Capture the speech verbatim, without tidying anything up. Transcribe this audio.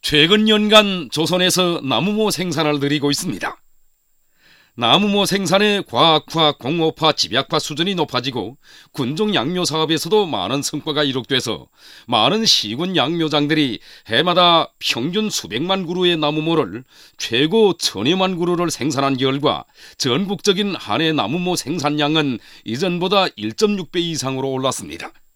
최근 연간 조선에서 나무모 생산을 늘리고 있습니다. 나무모 생산의 과학화, 공업화, 집약화 수준이 높아지고 군종 양묘 사업에서도 많은 성과가 이룩돼서 많은 시군 양묘장들이 해마다 평균 수백만 그루의 나무모를 최고 천여만 그루를 생산한 결과 전국적인 한 해 나무모 생산량은 이전보다 일 점 육 배 이상으로 올랐습니다.